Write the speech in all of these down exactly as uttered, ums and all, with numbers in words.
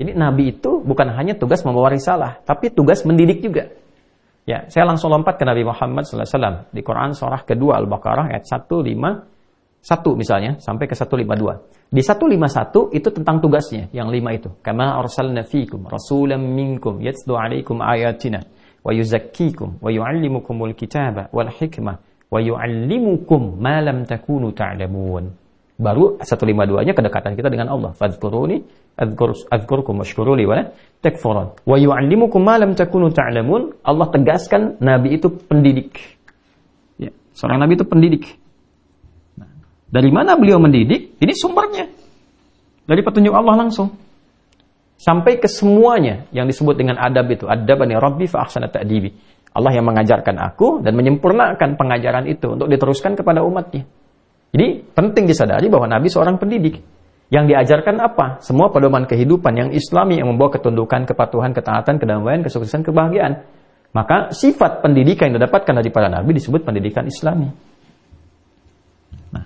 Jadi Nabi itu bukan hanya tugas membawa risalah, tapi tugas mendidik juga. Ya, saya langsung lompat ke Nabi Muhammad sallallahu alaihi wasallam di Quran surah kedua Al-Baqarah ayat seratus lima puluh satu misalnya sampai ke seratus lima puluh dua. Di seratus lima puluh satu itu tentang tugasnya, yang lima itu. Kama arsalna fikum rasulan minkum yatlu alaikum ayatina wa yuzakkikum wa yuallimukumul kitaba wal hikmah wa yuallimukum ma lam takunu ta'lamun. Baru seratus lima puluh dua-nya kedekatan kita dengan Allah. Fadhkuruni adzkur adzkurkum washkuruli wa la takfurun. Wa yu'allimukum ma lam takunu ta'lamun. Allah tegaskan Nabi itu pendidik. Ya, seorang Nabi itu pendidik. Nah, dari mana beliau mendidik? Ini sumbernya. Dari petunjuk Allah langsung. Sampai ke semuanya yang disebut dengan adab itu. Adabani Rabbi fa ahsana ta'dibi. Allah yang mengajarkan aku dan menyempurnakan pengajaran itu untuk diteruskan kepada umatnya. Jadi penting disadari bahwa Nabi seorang pendidik. Yang diajarkan apa? Semua pedoman kehidupan yang islami yang membawa ketundukan, kepatuhan, ketaatan, kedamaian, kesuksesan, kebahagiaan. Maka sifat pendidikan yang didapatkan dari para Nabi disebut pendidikan islami. Nah,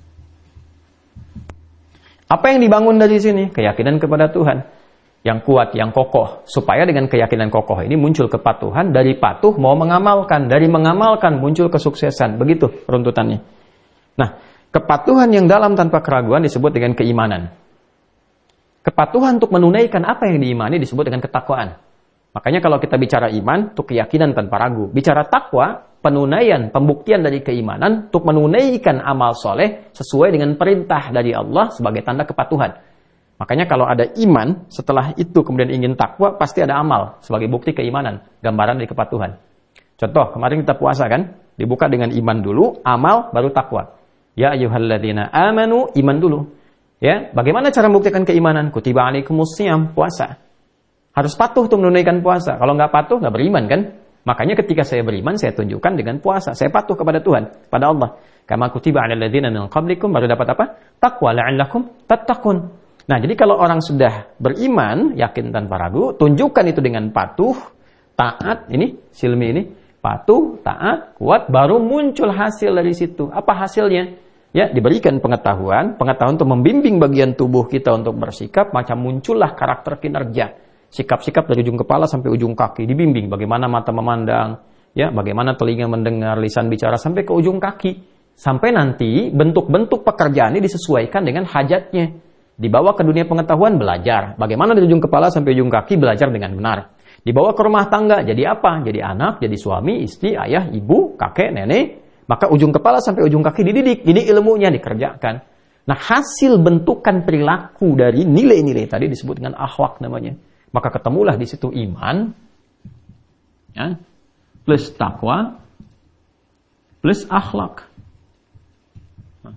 apa yang dibangun dari sini? Keyakinan kepada Tuhan. Yang kuat, yang kokoh. Supaya dengan keyakinan kokoh ini muncul kepatuhan. Dari patuh mau mengamalkan. Dari mengamalkan muncul kesuksesan. Begitu runtutannya. Nah, kepatuhan yang dalam tanpa keraguan disebut dengan keimanan. Kepatuhan untuk menunaikan apa yang diimani disebut dengan ketakwaan. Makanya kalau kita bicara iman, itu keyakinan tanpa ragu. Bicara takwa, penunaian, pembuktian dari keimanan untuk menunaikan amal soleh sesuai dengan perintah dari Allah sebagai tanda kepatuhan. Makanya kalau ada iman, setelah itu kemudian ingin takwa, pasti ada amal sebagai bukti keimanan, gambaran dari kepatuhan. Contoh, kemarin kita puasa kan, dibuka dengan iman dulu, amal baru takwa. Ya ayyuhalladzina amanu, iman dulu. Ya, bagaimana cara membuktikan keimanan? Kutiba alaikumusiyam, puasa. Harus patuh untuk menunaikan puasa. Kalau nggak patuh, nggak beriman kan? Makanya ketika saya beriman, saya tunjukkan dengan puasa. Saya patuh kepada Tuhan, pada Allah. Kama kutiba alal ladzina min qablikum, baru dapat apa? Taqwa la'allakum tattaqun. Nah, jadi kalau orang sudah beriman, yakin tanpa ragu, tunjukkan itu dengan patuh, taat, ini, silmi ini, patuh, taat, kuat, baru muncul hasil dari situ. Apa hasilnya? Ya, diberikan pengetahuan, pengetahuan untuk membimbing bagian tubuh kita untuk bersikap, macam muncullah karakter kinerja. Sikap-sikap dari ujung kepala sampai ujung kaki, dibimbing bagaimana mata memandang, ya, bagaimana telinga mendengar, lisan bicara, sampai ke ujung kaki. Sampai nanti bentuk-bentuk pekerjaan ini disesuaikan dengan hajatnya. Dibawa ke dunia pengetahuan, belajar. Bagaimana dari ujung kepala sampai ujung kaki, belajar dengan benar. Dibawa ke rumah tangga, jadi apa? Jadi anak, jadi suami, istri, ayah, ibu, kakek, nenek. Maka ujung kepala sampai ujung kaki dididik. Ini ilmunya dikerjakan. Nah, hasil bentukan perilaku dari nilai-nilai tadi disebut dengan akhlak namanya. Maka ketemulah di situ iman, ya, plus takwa, plus akhlak. Nah.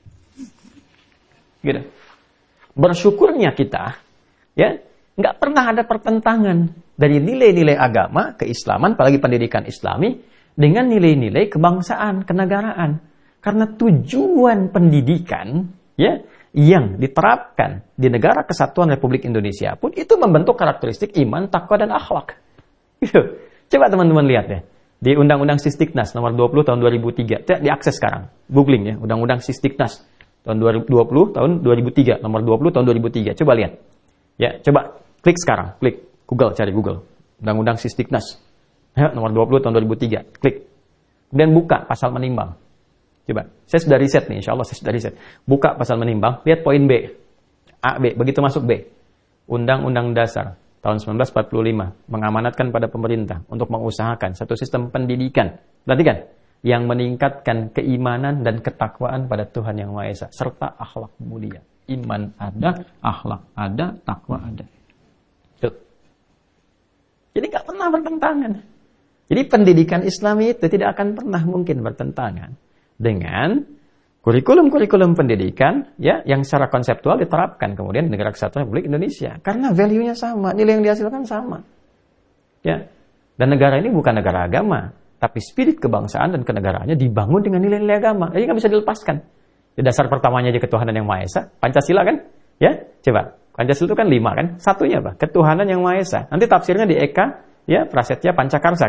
Gitu. Bersyukurnya kita, ya, nggak pernah ada pertentangan dari nilai-nilai agama, keislaman, apalagi pendidikan Islami, dengan nilai-nilai kebangsaan, kenegaraan. Karena tujuan pendidikan, ya, yang diterapkan di negara kesatuan Republik Indonesia pun itu membentuk karakteristik iman, takwa, dan akhlak. Gitu. Coba teman-teman lihat ya, di Undang-Undang Sisdiknas nomor dua puluh tahun dua ribu tiga, diakses sekarang, googling ya, Undang-Undang Sisdiknas tahun dua ribu dua puluh tahun dua ribu tiga, nomor dua puluh tahun dua ribu tiga. Coba lihat. Ya, coba klik sekarang, klik Google, cari Google. Undang-Undang Sisdiknas. Ya, nomor dua puluh tahun dua ribu tiga. Klik. Kemudian buka pasal menimbang. Coba. Saya sudah riset nih, insyaallah saya sudah riset. Buka pasal menimbang, lihat poin B. A, B, begitu masuk B. Undang-Undang Dasar tahun seribu sembilan ratus empat puluh lima mengamanatkan pada pemerintah untuk mengusahakan satu sistem pendidikan. Perhatikan, yang meningkatkan keimanan dan ketakwaan pada Tuhan Yang Maha Esa serta akhlak mulia. Iman ada, akhlak ada, takwa ada. Tuh. Jadi nggak pernah bertentangan. Jadi pendidikan Islami itu tidak akan pernah mungkin bertentangan dengan kurikulum-kurikulum pendidikan, ya, yang secara konseptual diterapkan kemudian di negara kesatuan Republik Indonesia. Karena value-nya sama, nilai yang dihasilkan sama. Ya. Dan negara ini bukan negara agama, tapi spirit kebangsaan dan kenegaraannya dibangun dengan nilai-nilai agama. Jadi nggak bisa dilepaskan. Di dasar pertamanya aja ketuhanan yang Maha Esa, Pancasila kan? Ya, coba. Pancasila itu kan lima kan? Satunya apa? Ketuhanan yang Maha Esa. Nanti tafsirnya di Eka, ya, Prasetya Pancakarsa kan?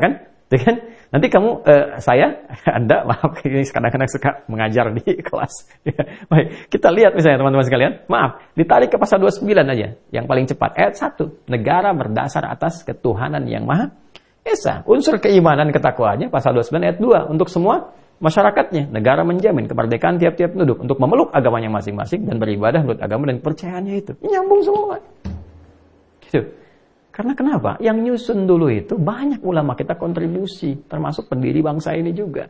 Ya kan? Nanti kamu, eh, saya, Anda, maaf, ini kadang-kadang suka mengajar di kelas. Ya, baik, kita lihat misalnya teman-teman sekalian, maaf, ditarik ke pasal dua puluh sembilan aja, yang paling cepat. Ayat satu, negara berdasar atas ketuhanan yang maha esa. Unsur keimanan ketakwaannya, pasal dua puluh sembilan ayat dua, untuk semua masyarakatnya. Negara menjamin kemerdekaan tiap-tiap penduduk untuk memeluk agamanya masing-masing dan beribadah menurut agama dan kepercayaannya itu. Ini nyambung semua. Gitu. Karena kenapa? Yang nyusun dulu itu banyak ulama kita kontribusi, termasuk pendiri bangsa ini juga.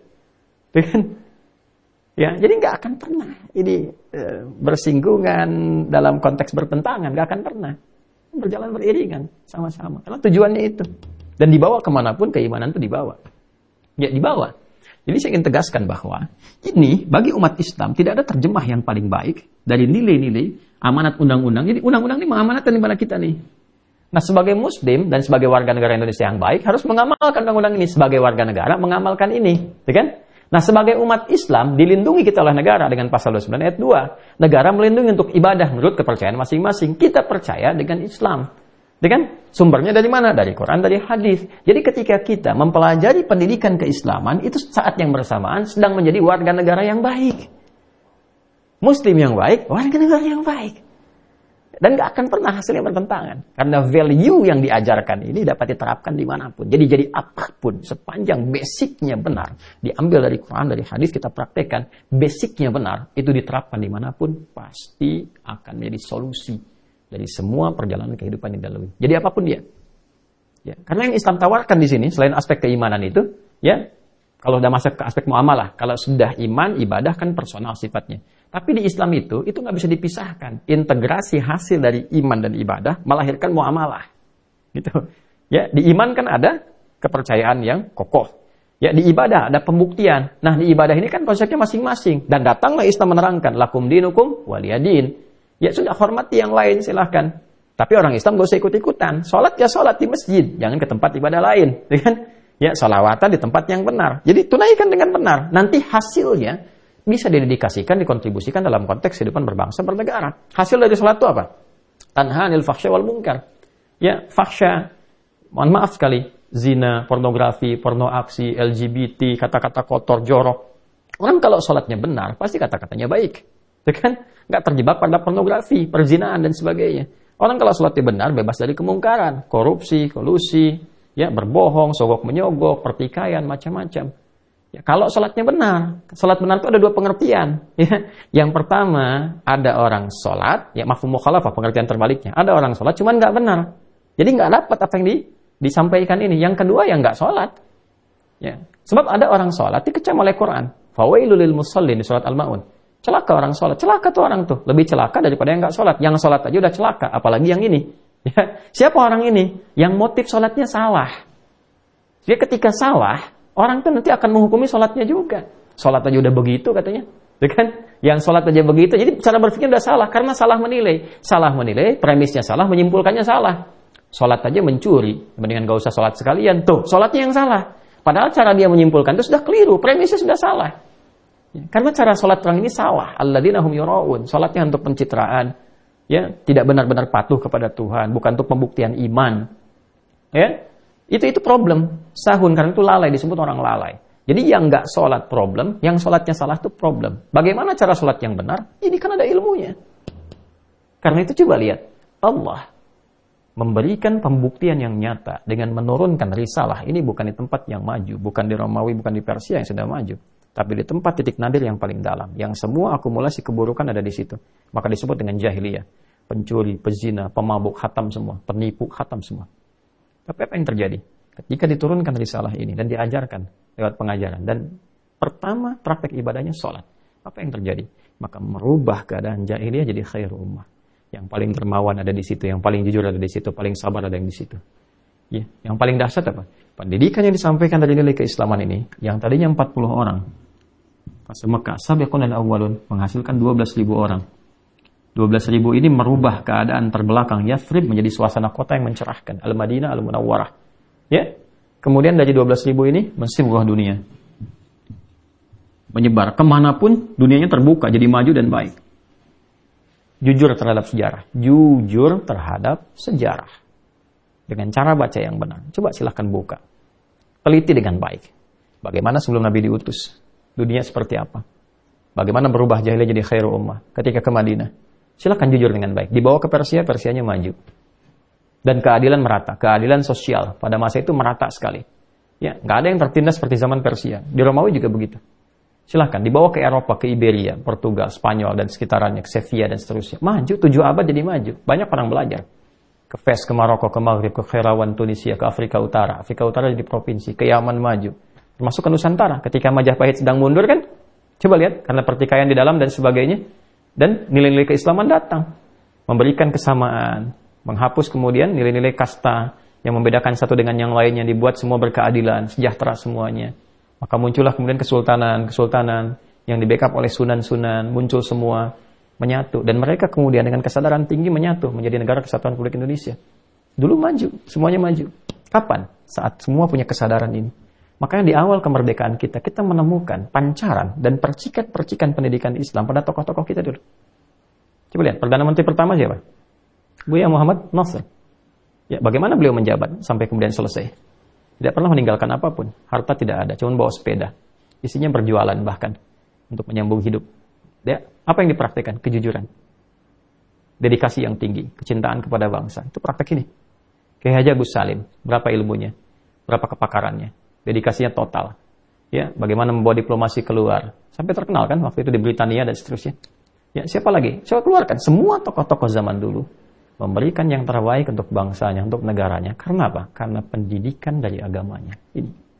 Ya, jadi nggak akan pernah ini e, bersinggungan dalam konteks bertentangan, nggak akan pernah. Berjalan beriringan sama-sama. Karena tujuannya itu. Dan dibawa kemanapun keimanan itu dibawa. Ya, dibawa. Jadi saya ingin tegaskan bahwa ini bagi umat Islam tidak ada terjemah yang paling baik dari nilai-nilai amanat undang-undang. Jadi undang-undang ini mengamanatkan kepada kita nih. Nah, sebagai Muslim dan sebagai warga negara Indonesia yang baik harus mengamalkan undang-undang ini. Sebagai warga negara mengamalkan ini, ya kan? Nah, sebagai umat Islam dilindungi kita oleh negara dengan pasal dua puluh sembilan ayat dua. Negara melindungi untuk ibadah menurut kepercayaan masing-masing. Kita percaya dengan Islam. Ya kan? Sumbernya dari mana? Dari Quran, dari hadis. Jadi ketika kita mempelajari pendidikan keislaman, itu saat yang bersamaan sedang menjadi warga negara yang baik. Muslim yang baik, warga negara yang baik. Dan nggak akan pernah hasilnya bertentangan. Karena value yang diajarkan ini dapat diterapkan dimanapun. Jadi jadi apapun, sepanjang basicnya benar, diambil dari Quran, dari hadis, kita praktekkan, basicnya benar, itu diterapkan dimanapun, pasti akan menjadi solusi dari semua perjalanan kehidupan yang dilalui. Jadi apapun dia. Ya, karena yang Islam tawarkan di sini, selain aspek keimanan itu, ya, kalau sudah masuk ke aspek muamalah, kalau sudah iman, ibadah kan personal sifatnya. Tapi di Islam itu, itu nggak bisa dipisahkan. Integrasi hasil dari iman dan ibadah melahirkan muamalah. Gitu. Ya, di iman kan ada kepercayaan yang kokoh. Ya, di ibadah ada pembuktian. Nah, di ibadah ini kan konsepnya masing-masing. Dan datanglah Islam menerangkan, lakum dinukum waliyadin. Ya, sudah hormati yang lain, silahkan. Tapi orang Islam nggak usah ikut-ikutan. Sholat ya sholat di masjid, jangan ke tempat ibadah lain. Ya, kan? Ya, sholawatan di tempat yang benar. Jadi tunaikan dengan benar. Nanti hasilnya bisa didedikasikan, dikontribusikan dalam konteks kehidupan berbangsa, bernegara. Hasil dari sholat itu apa? Tanha anil fahsya wal munkar. Ya, fahsya, mohon maaf sekali, zina, pornografi, porno aksi, L G B T, kata-kata kotor, jorok. Orang kalau sholatnya benar, pasti kata-katanya baik. Ya kan? Nggak terjebak pada pornografi, perzinaan, dan sebagainya. Orang kalau sholatnya benar, bebas dari kemungkaran, korupsi, kolusi, ya, berbohong, sogok menyogok, pertikaian, macam-macam. Ya, kalau sholatnya benar, sholat benar itu ada dua pengertian. Ya. Yang pertama, ada orang sholat, ya mafhum mukhalafah, pengertian terbaliknya. Ada orang sholat, cuman nggak benar. Jadi nggak dapat apa yang di, disampaikan ini. Yang kedua, yang nggak sholat. Ya. Sebab ada orang sholat, dikecam oleh Quran. Fawailul lil musallin di surat Al-Ma'un. Celaka orang sholat, celaka tuh orang tuh. Lebih celaka daripada yang nggak sholat. Yang sholat aja udah celaka, apalagi yang ini. Ya. Siapa orang ini? Yang motif sholatnya salah. Dia ketika salah, orang itu nanti akan menghukumi sholatnya juga. Sholat aja udah begitu katanya. Ya kan? Yang sholat aja begitu. Jadi cara berpikir udah salah. Karena salah menilai. Salah menilai, premisnya salah, menyimpulkannya salah. Sholat aja mencuri. Mendingan gak usah sholat sekalian. Tuh, sholatnya yang salah. Padahal cara dia menyimpulkan itu sudah keliru. Premisnya sudah salah. Ya, karena cara sholat orang ini salah. Alladzina hum yura'un. Sholatnya untuk pencitraan. Ya, tidak benar-benar patuh kepada Tuhan. Bukan untuk pembuktian iman. Ya. Itu itu problem. Sahun, karena itu lalai, disebut orang lalai. Jadi yang nggak sholat problem, yang sholatnya salah itu problem. Bagaimana cara sholat yang benar? Ini kan ada ilmunya. Karena itu coba lihat. Allah memberikan pembuktian yang nyata dengan menurunkan risalah. Ini bukan di tempat yang maju. Bukan di Romawi, bukan di Persia yang sudah maju. Tapi di tempat titik nadir yang paling dalam. Yang semua akumulasi keburukan ada di situ. Maka disebut dengan jahiliyah. Pencuri, pezina, pemabuk, khatam semua. Penipu, khatam semua. Tapi apa yang terjadi? Ketika diturunkan risalah ini dan diajarkan lewat pengajaran. Dan pertama praktek ibadahnya sholat. Apa yang terjadi? Maka merubah keadaan jahiliyah jadi khair ummah. Yang paling dermawan ada di situ. Yang paling jujur ada di situ. Paling sabar ada yang di situ. Ya, yang paling dahsyat apa? Pendidikan yang disampaikan dari nilai keislaman ini. Yang tadinya empat puluh orang. Pas Mekah, sabiqun al-awwalun menghasilkan dua belas ribu orang. dua belas ribu ini merubah keadaan terbelakang Yathrib menjadi suasana kota yang mencerahkan. Al-Madinah, Al-Munawwarah. Ya. Kemudian dari dua belas ribu ini menyebar dunia. Menyebar kemanapun dunianya terbuka, jadi maju dan baik. Jujur terhadap sejarah. Jujur terhadap sejarah. Dengan cara baca yang benar. Coba silahkan buka. teliti dengan baik. Bagaimana sebelum Nabi diutus? Dunia seperti apa? Bagaimana berubah jahiliyah jadi khairu ummah ketika ke Madinah? Silakan jujur dengan baik. Dibawa ke Persia, Persianya maju. Dan keadilan merata, keadilan sosial pada masa itu merata sekali. Ya, nggak ada yang tertindas seperti zaman Persia. Di Romawi juga begitu. Silahkan dibawa ke Eropa, ke Iberia, Portugal, Spanyol dan sekitarannya, ke Sevilla dan seterusnya. Maju, tujuh abad jadi maju. Banyak orang belajar. Ke Fes, ke Maroko, ke Maghrib, ke Khairawan, Tunisia, ke Afrika Utara. Afrika Utara jadi provinsi, ke Yaman maju. Termasuk ke Nusantara. Ketika Majapahit sedang mundur kan, coba lihat, karena pertikaian di dalam dan sebagainya. Dan nilai-nilai keislaman datang. Memberikan kesamaan. Menghapus kemudian nilai-nilai kasta yang membedakan satu dengan yang lainnya. Dibuat semua berkeadilan, sejahtera semuanya. Maka muncullah kemudian kesultanan, kesultanan yang di backup oleh sunan-sunan, muncul semua menyatu. Dan mereka kemudian dengan kesadaran tinggi menyatu menjadi negara kesatuan Republik Indonesia. Dulu maju, semuanya maju. Kapan? Saat semua punya kesadaran ini. Makanya di awal kemerdekaan kita, kita menemukan pancaran dan percikan-percikan pendidikan Islam pada tokoh-tokoh kita dulu. Coba lihat, Perdana Menteri pertama siapa? Buya Muhammad Nasr. Ya, bagaimana beliau menjabat sampai kemudian selesai? Tidak pernah meninggalkan apapun. Harta tidak ada, cuma bawa sepeda. Isinya berjualan bahkan untuk menyambung hidup. Dia, apa yang dipraktikkan? Kejujuran. Dedikasi yang tinggi, kecintaan kepada bangsa. Itu praktek ini. Kiai Haji Agus Salim, berapa ilmunya? Berapa kepakarannya? Dedikasinya total. Ya, bagaimana membawa diplomasi keluar. Sampai terkenal kan waktu itu di Britania dan seterusnya. Ya, siapa lagi? Coba keluarkan semua tokoh-tokoh zaman dulu. Memberikan yang terbaik untuk bangsanya, untuk negaranya. Karena apa? Karena pendidikan dari agamanya. Ini.